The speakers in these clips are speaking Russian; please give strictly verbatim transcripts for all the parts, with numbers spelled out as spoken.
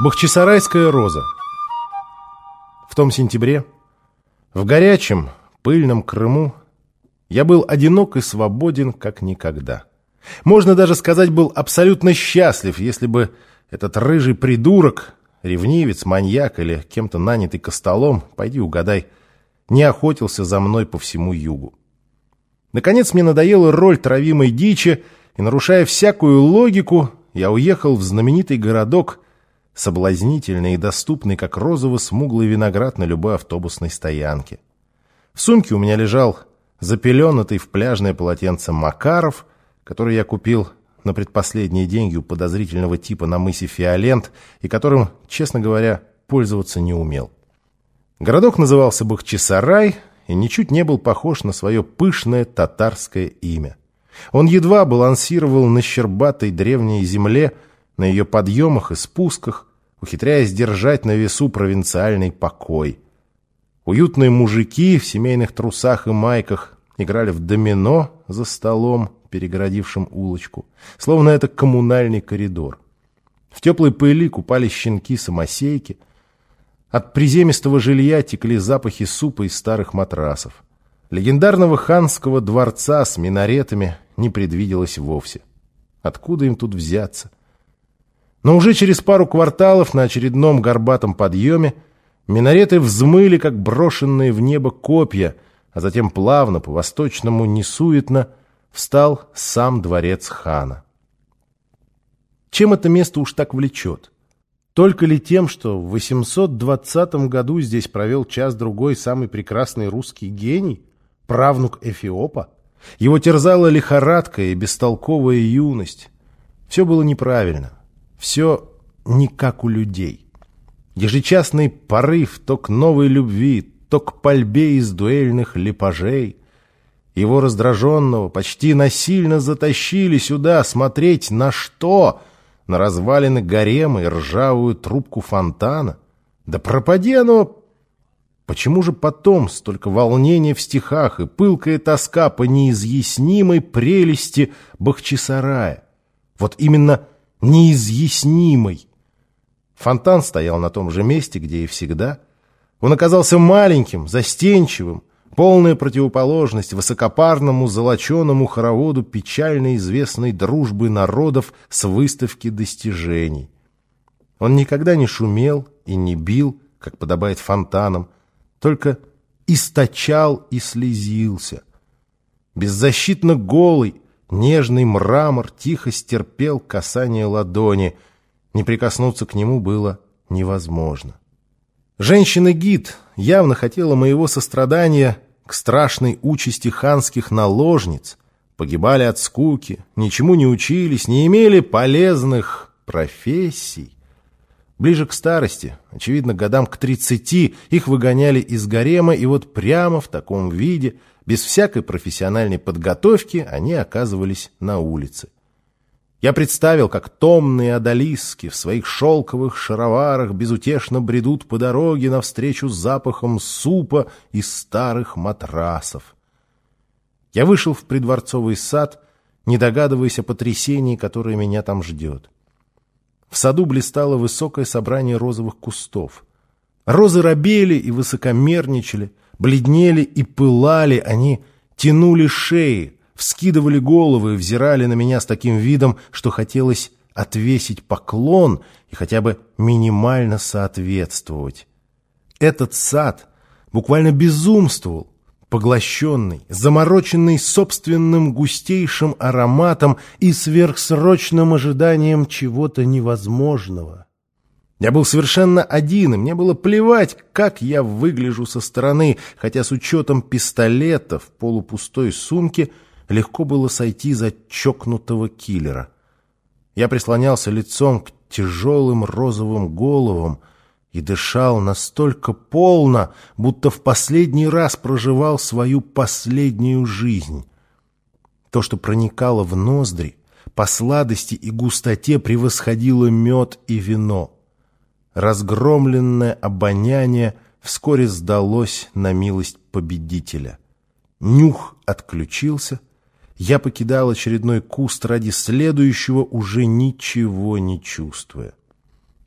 Бахчисарайская роза. В том сентябре, в горячем, пыльном Крыму, я был одинок и свободен, как никогда. Можно даже сказать, был абсолютно счастлив, если бы этот рыжий придурок, ревнивец, маньяк или кем-то нанятый костолом, пойди угадай, не охотился за мной по всему югу. Наконец мне надоела роль травимой дичи, и, нарушая всякую логику, я уехал в знаменитый городок, соблазнительный и доступный, как розово-смуглый виноград на любой автобусной стоянке. В сумке у меня лежал запеленатый в пляжное полотенце Макаров, который я купил на предпоследние деньги у подозрительного типа на мысе Фиолент и которым, честно говоря, пользоваться не умел. Городок назывался Бахчисарай и ничуть не был похож на свое пышное татарское имя. Он едва балансировал на щербатой древней земле, на ее подъемах и спусках, ухитряясь держать на весу провинциальный покой. Уютные мужики в семейных трусах и майках играли в домино за столом, перегородившим улочку, словно это коммунальный коридор. В теплой пыли купались щенки-самосейки. От приземистого жилья текли запахи супа из старых матрасов. Легендарного ханского дворца с минаретами не предвиделось вовсе. Откуда им тут взяться? Но уже через пару кварталов на очередном горбатом подъеме минареты взмыли, как брошенные в небо копья, а затем плавно, по-восточному, несуетно встал сам дворец хана. Чем это место уж так влечет? Только ли тем, что в восемьсот двадцатом году здесь провел час-другой самый прекрасный русский гений, правнук Эфиопа? Его терзала лихорадка и бестолковая юность. Все было неправильно. Все не как у людей. Ежечасный порыв то к новой любви, то к пальбе из дуэльных лепажей. Его раздраженного почти насильно затащили сюда смотреть на что? На развалины гарема и ржавую трубку фонтана. Да пропади оно! Почему же потом столько волнения в стихах и пылкая тоска по неизъяснимой прелести Бахчисарая? Вот именно неизъяснимой. Фонтан стоял на том же месте, где и всегда. Он оказался маленьким, застенчивым, полная противоположность высокопарному золоченому хороводу печально известной дружбы народов с выставки достижений. Он никогда не шумел и не бил, как подобает фонтанам, только источал и слезился. Беззащитно голый, нежный мрамор тихо стерпел касание ладони. Не прикоснуться к нему было невозможно. Женщина-гид явно хотела моего сострадания к страшной участи ханских наложниц. Погибали от скуки, ничему не учились, не имели полезных профессий. Ближе к старости, очевидно, годам к тридцати, их выгоняли из гарема, и вот прямо в таком виде, без всякой профессиональной подготовки, они оказывались на улице. Я представил, как томные одолиски в своих шелковых шароварах безутешно бредут по дороге навстречу запахам супа из старых матрасов. Я вышел в придворцовый сад, не догадываясь о потрясении, которое меня там ждет. В саду блистало высокое собрание розовых кустов. Розы робели и высокомерничали, бледнели и пылали, они тянули шеи, вскидывали головы и взирали на меня с таким видом, что хотелось отвесить поклон и хотя бы минимально соответствовать. Этот сад буквально безумствовал, поглощенный, замороченный собственным густейшим ароматом и сверхсрочным ожиданием чего-то невозможного. Я был совершенно один, и мне было плевать, как я выгляжу со стороны, хотя с учетом пистолета в полупустой сумке легко было сойти за чокнутого киллера. Я прислонялся лицом к тяжелым розовым головам и дышал настолько полно, будто в последний раз проживал свою последнюю жизнь. То, что проникало в ноздри, по сладости и густоте превосходило мед и вино. Разгромленное обоняние вскоре сдалось на милость победителя. Нюх отключился. Я покидал очередной куст ради следующего, уже ничего не чувствуя.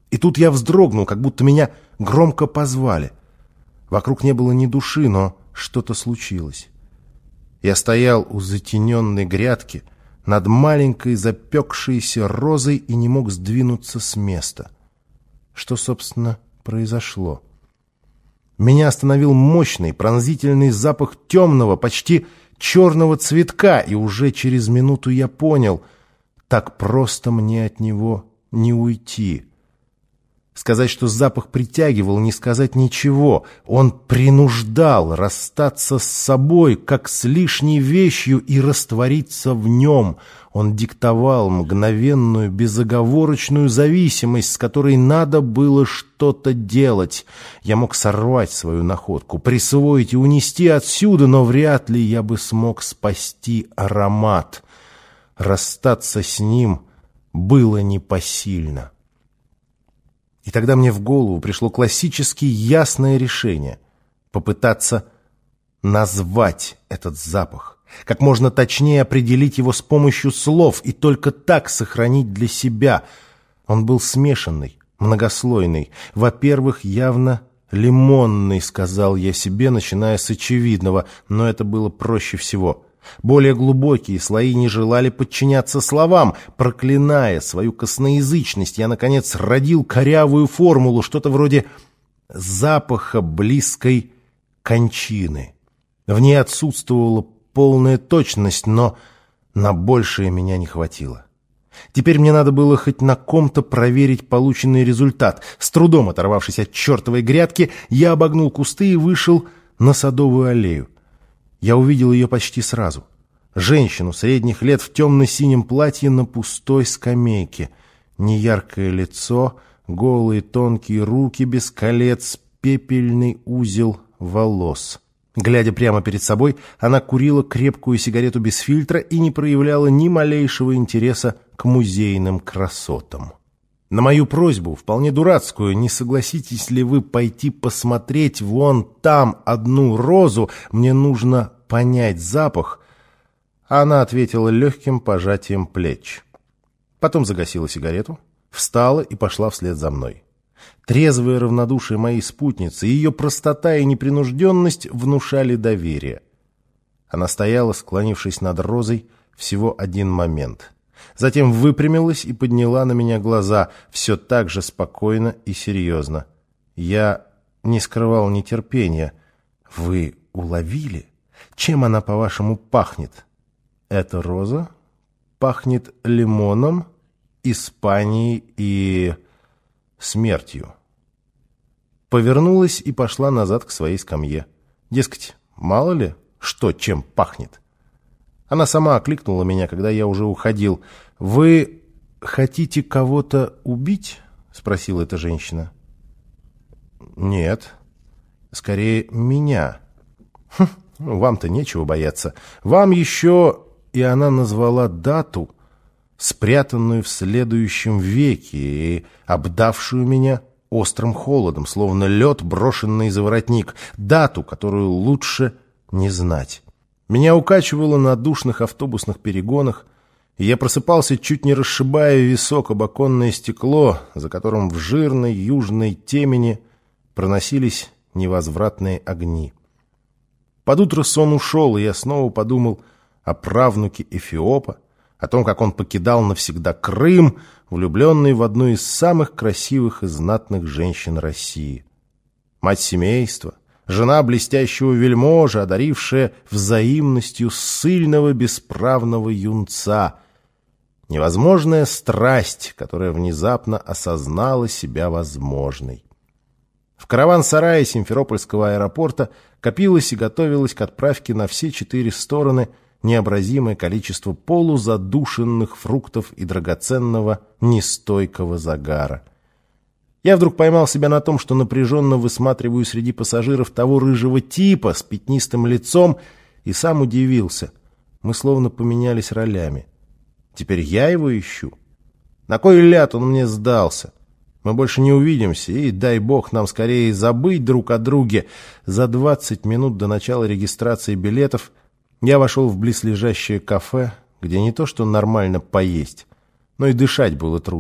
И тут я вздрогнул, как будто меня громко позвали. Вокруг не было ни души, но что-то случилось. Я стоял у затененной грядки над маленькой запекшейся розой и не мог сдвинуться с места. Что, собственно, произошло? Меня остановил мощный, пронзительный запах темного, почти черного цветка, и уже через минуту я понял, так просто мне от него не уйти. Сказать, что запах притягивал, не сказать ничего. Он принуждал расстаться с собой, как с лишней вещью, и раствориться в нем. Он диктовал мгновенную, безоговорочную зависимость, с которой надо было что-то делать. Я мог сорвать свою находку, присвоить и унести отсюда, но вряд ли я бы смог спасти аромат. Расстаться с ним было непосильно. И тогда мне в голову пришло классически ясное решение — попытаться назвать этот запах, как можно точнее определить его с помощью слов и только так сохранить для себя. Он был смешанный, многослойный. Во-первых, явно лимонный, сказал я себе, начиная с очевидного, но это было проще всего. Более глубокие слои не желали подчиняться словам. Проклиная свою косноязычность, я, наконец, родил корявую формулу, что-то вроде запаха близкой кончины. В ней отсутствовала полная точность, но на большее меня не хватило. Теперь мне надо было хоть на ком-то проверить полученный результат. С трудом оторвавшись от чертовой грядки, я обогнул кусты и вышел на Садовую аллею. Я увидел ее почти сразу. Женщину средних лет в темно-синем платье на пустой скамейке. Неяркое лицо, голые тонкие руки без колец, пепельный узел волос. Глядя прямо перед собой, она курила крепкую сигарету без фильтра и не проявляла ни малейшего интереса к музейным красотам. На мою просьбу, вполне дурацкую, не согласитесь ли вы пойти посмотреть вон там одну розу, мне нужно понять запах, она ответила легким пожатием плеч. Потом загасила сигарету, встала и пошла вслед за мной. Трезвое равнодушие моей спутницы, ее простота и непринужденность внушали доверие. Она стояла, склонившись над розой, всего один момент. Затем выпрямилась и подняла на меня глаза, все так же спокойно и серьезно. Я не скрывал нетерпения. «Вы уловили? Чем она, по-вашему, пахнет?» «Эта роза пахнет лимоном, Испанией и смертью». Повернулась и пошла назад к своей скамье. Дескать, мало ли, что чем пахнет. Она сама окликнула меня, когда я уже уходил. «Вы хотите кого-то убить?» — спросила эта женщина. «Нет, скорее меня». «Хм, вам-то нечего бояться. Вам еще...» И она назвала дату, спрятанную в следующем веке и обдавшую меня острым холодом, словно лед, брошенный за воротник. Дату, которую лучше не знать. Меня укачивало на душных автобусных перегонах, и я просыпался, чуть не расшибая висок об оконное стекло, за которым в жирной южной темени проносились невозвратные огни. Под утро сон ушел, и я снова подумал о правнуке Эфиопа, о том, как он покидал навсегда Крым, влюбленный в одну из самых красивых и знатных женщин России. Мать семейства, жена блестящего вельможа, одарившая взаимностью ссыльного бесправного юнца. Невозможная страсть, которая внезапно осознала себя возможной. В караван-сарае Симферопольского аэропорта копилось и готовилось к отправке на все четыре стороны необразимое количество полузадушенных фруктов и драгоценного нестойкого загара. Я вдруг поймал себя на том, что напряженно высматриваю среди пассажиров того рыжего типа с пятнистым лицом, и сам удивился. Мы словно поменялись ролями. Теперь я его ищу. На кой ляд он мне сдался? Мы больше не увидимся, и дай бог нам скорее забыть друг о друге. За двадцать минут до начала регистрации билетов я вошел в близлежащее кафе, где не то что нормально поесть, но и дышать было трудно.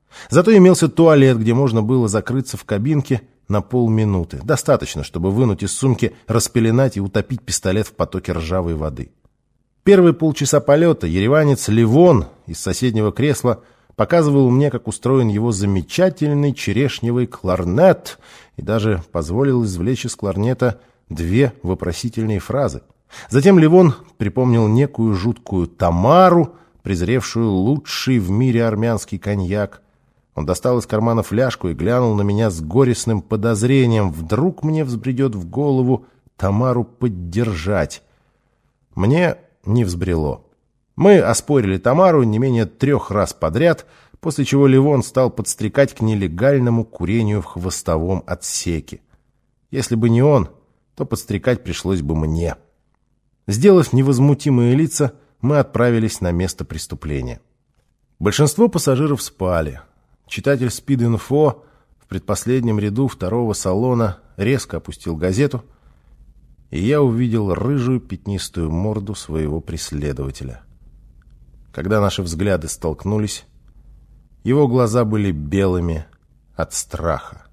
Зато имелся туалет, где можно было закрыться в кабинке на полминуты. Достаточно, чтобы вынуть из сумки, распеленать и утопить пистолет в потоке ржавой воды. Первые полчаса полета ереванец Левон из соседнего кресла показывал мне, как устроен его замечательный черешневый кларнет, и даже позволил извлечь из кларнета две вопросительные фразы. Затем Левон припомнил некую жуткую Тамару, презревшую лучший в мире армянский коньяк. Он достал из кармана фляжку и глянул на меня с горестным подозрением. Вдруг мне взбредет в голову Тамару поддержать. Мне не взбрело. Мы оспорили Тамару не менее трех раз подряд, после чего Левон стал подстрекать к нелегальному курению в хвостовом отсеке. Если бы не он, то подстрекать пришлось бы мне. Сделав невозмутимые лица, мы отправились на место преступления. Большинство пассажиров спали. Читатель «Спид-инфо» в предпоследнем ряду второго салона резко опустил газету, и я увидел рыжую пятнистую морду своего преследователя. Когда наши взгляды столкнулись, его глаза были белыми от страха.